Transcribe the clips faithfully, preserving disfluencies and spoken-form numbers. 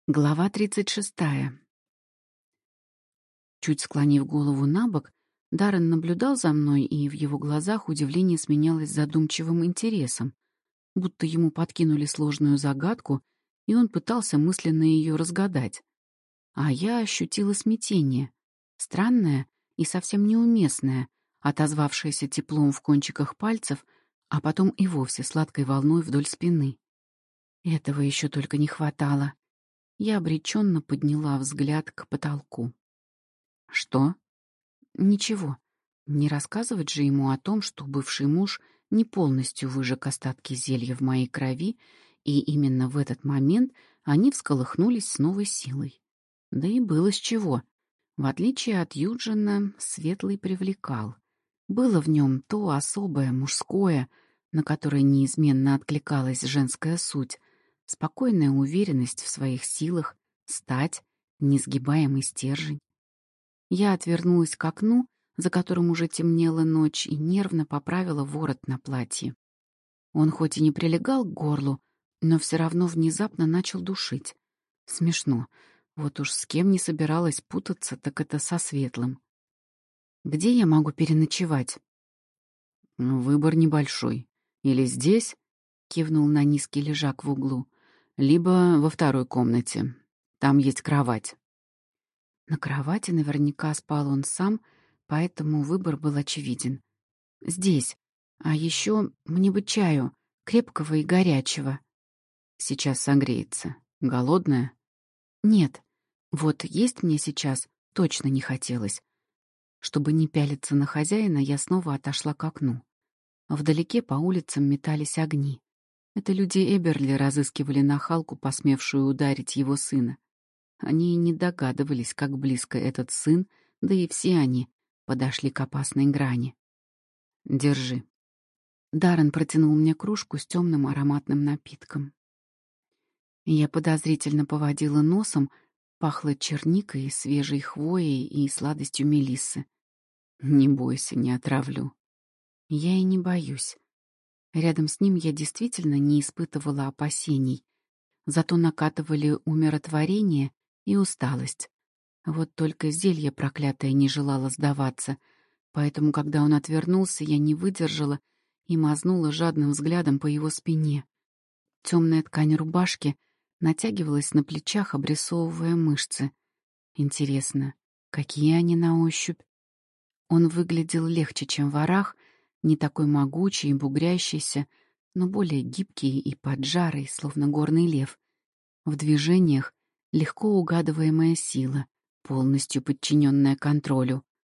Глава тридцать шестая. Чуть склонив голову набок, Даррен наблюдал за мной, и в его глазах удивление сменялось задумчивым интересом, будто ему подкинули сложную загадку, и он пытался мысленно ее разгадать. А я ощутила смятение, странное и совсем неуместное, отозвавшееся теплом в кончиках пальцев, а потом и вовсе сладкой волной вдоль спины. Этого еще только не хватало. Я обреченно подняла взгляд к потолку. «Что?» «Ничего. Не рассказывать же ему о том, что бывший муж не полностью выжег остатки зелья в моей крови, и именно в этот момент они всколыхнулись с новой силой. Да и было с чего. В отличие от Юджина, Светлый привлекал. Было в нем то особое, мужское, на которое неизменно откликалась женская суть, спокойная уверенность в своих силах, стать, несгибаемый стержень. Я отвернулась к окну, за которым уже темнела ночь, и нервно поправила ворот на платье. Он хоть и не прилегал к горлу, но все равно внезапно начал душить. Смешно. Вот уж с кем не собиралась путаться, так это со Светлым. «Где я могу переночевать?» Ну, выбор небольшой. Или здесь, кивнул на низкий лежак в углу, либо во второй комнате. Там есть кровать. На кровати наверняка спал он сам, поэтому выбор был очевиден. Здесь. А еще мне бы чаю, крепкого и горячего. Сейчас согреется. Голодная? Нет. Вот есть мне сейчас точно не хотелось. Чтобы не пялиться на хозяина, я снова отошла к окну. Вдалеке по улицам метались огни. Это люди Эберли разыскивали нахалку, посмевшую ударить его сына. Они и не догадывались, как близко этот сын, да и все они, подошли к опасной грани. Держи. Даррен протянул мне кружку с темным ароматным напитком. Я подозрительно поводила носом, пахло черникой, свежей хвоей и сладостью мелиссы. Не бойся, не отравлю. Я и не боюсь. Рядом с ним я действительно не испытывала опасений, зато накатывали умиротворение и усталость. Вот только зелье проклятое не желало сдаваться, поэтому, когда он отвернулся, я не выдержала и мазнула жадным взглядом по его спине. Темная ткань рубашки натягивалась на плечах, обрисовывая мышцы. Интересно, какие они на ощупь? Он выглядел легче, чем ворах, не такой могучий и бугрящийся, но более гибкий и поджарый, словно горный лев. В движениях легко угадываемая сила, полностью подчиненная контролю.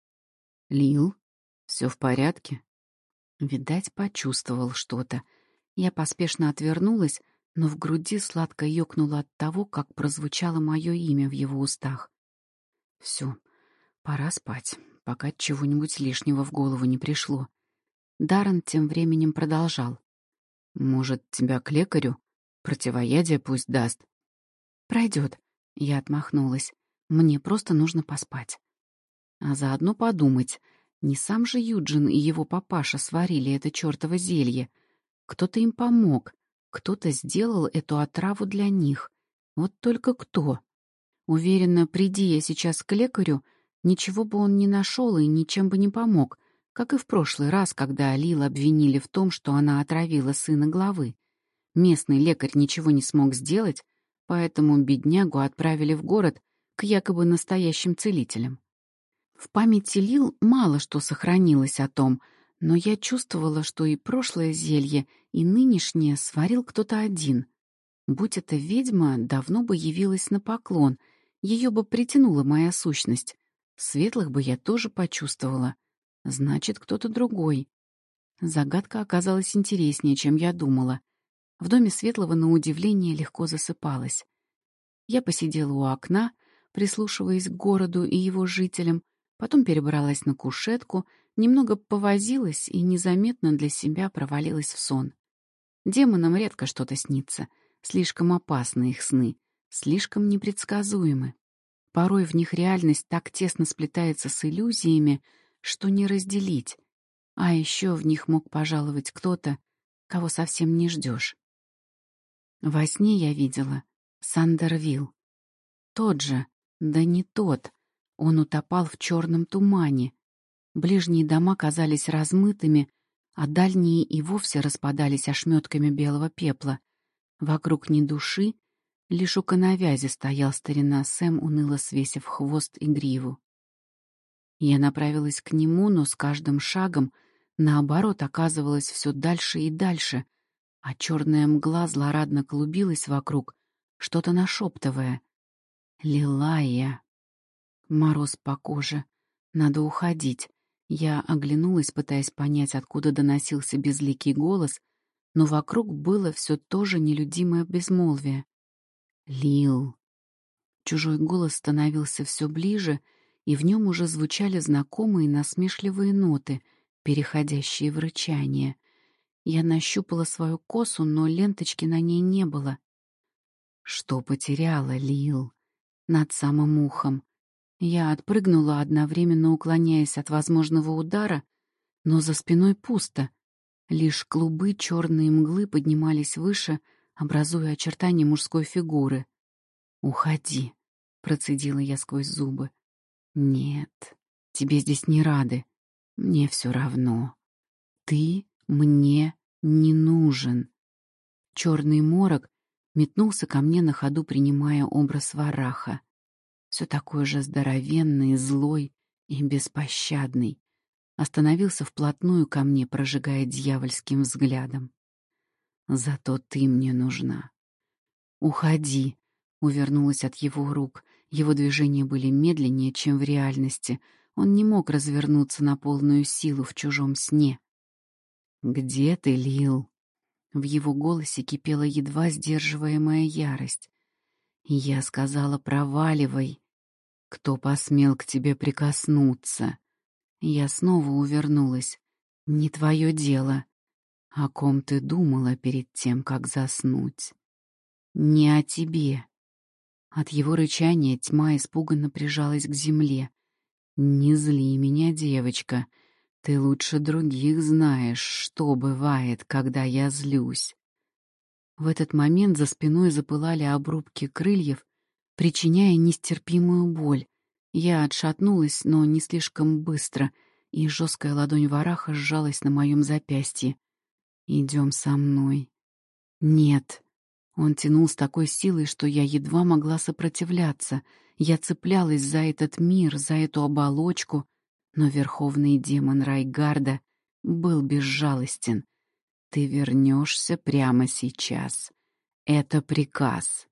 Лил, все в порядке? Видать, почувствовал что-то. Я поспешно отвернулась, но в груди сладко ёкнуло от того, как прозвучало мое имя в его устах. Все, пора спать, пока чего-нибудь лишнего в голову не пришло. Даррен тем временем продолжал. Может, тебя к лекарю? Противоядие пусть даст. Пройдет. Я отмахнулась. Мне просто нужно поспать. А заодно подумать, не сам же Юджин и его папаша сварили это чёртово зелье. Кто-то им помог, кто-то сделал эту отраву для них. Вот только кто? Уверена, приди я сейчас к лекарю, ничего бы он не нашел и ничем бы не помог, как и в прошлый раз, когда Лил обвинили в том, что она отравила сына главы. Местный лекарь ничего не смог сделать, поэтому беднягу отправили в город к якобы настоящим целителям. В памяти Лил мало что сохранилось о том, но я чувствовала, что и прошлое зелье, и нынешнее сварил кто-то один. Будь это ведьма, давно бы явилась на поклон, ее бы притянула моя сущность. Светлых бы я тоже почувствовала. Значит, кто-то другой. Загадка оказалась интереснее, чем я думала. В доме Светлого, на удивление, легко засыпалась. Я посидела у окна, прислушиваясь к городу и его жителям, потом перебралась на кушетку, немного повозилась и незаметно для себя провалилась в сон. Демонам редко что-то снится. Слишком опасны их сны, слишком непредсказуемы. Порой в них реальность так тесно сплетается с иллюзиями, что не разделить. А еще в них мог пожаловать кто-то, кого совсем не ждешь. Во сне я видела Сандервилл. Тот же, да не тот. Он утопал в черном тумане. Ближние дома казались размытыми, а дальние и вовсе распадались ошметками белого пепла. Вокруг ни души, лишь у коновязи стоял старина Сэм, уныло свесив хвост и гриву. Я направилась к нему, но с каждым шагом, наоборот, оказывалась все дальше и дальше, а черная мгла злорадно клубилась вокруг, что-то нашептывая. «Лилая!» Мороз по коже. Надо уходить. Я оглянулась, пытаясь понять, откуда доносился безликий голос, но вокруг было все то же нелюдимое безмолвие. «Лил!» Чужой голос становился все ближе, и в нем уже звучали знакомые насмешливые ноты, переходящие в рычание. Я нащупала свою косу, но ленточки на ней не было. Что потеряла, Лил? Над самым ухом. Я отпрыгнула, одновременно уклоняясь от возможного удара, но за спиной пусто. Лишь клубы черной мглы поднимались выше, образуя очертания мужской фигуры. «Уходи», — процедила я сквозь зубы. «Нет, тебе здесь не рады. Мне все равно. Ты мне не нужен». Черный морок метнулся ко мне на ходу, принимая образ Вараха. Все такой же здоровенный, злой и беспощадный. Остановился вплотную ко мне, прожигая дьявольским взглядом. «Зато ты мне нужна». «Уходи», — увернулась от его рук. Его движения были медленнее, чем в реальности. Он не мог развернуться на полную силу в чужом сне. «Где ты, Лил?» В его голосе кипела едва сдерживаемая ярость. Я сказала: «Проваливай». «Кто посмел к тебе прикоснуться?» Я снова увернулась. «Не твое дело». «О ком ты думала перед тем, как заснуть?» «Не о тебе». От его рычания тьма испуганно прижалась к земле. «Не зли меня, девочка. Ты лучше других знаешь, что бывает, когда я злюсь». В этот момент за спиной запылали обрубки крыльев, причиняя нестерпимую боль. Я отшатнулась, но не слишком быстро, и жесткая ладонь Вараха сжалась на моем запястье. «Идем со мной». «Нет». Он тянул с такой силой, что я едва могла сопротивляться. Я цеплялась за этот мир, за эту оболочку, но верховный демон Райгарда был безжалостен. «Ты вернешься прямо сейчас. Это приказ».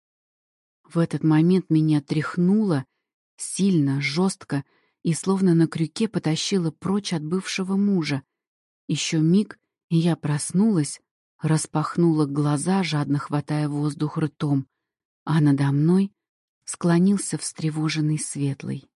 В этот момент меня тряхнуло, сильно, жестко, и словно на крюке потащило прочь от бывшего мужа. Еще миг, и я проснулась, распахнула глаза, жадно хватая воздух ртом, а надо мной склонился встревоженный Светлый.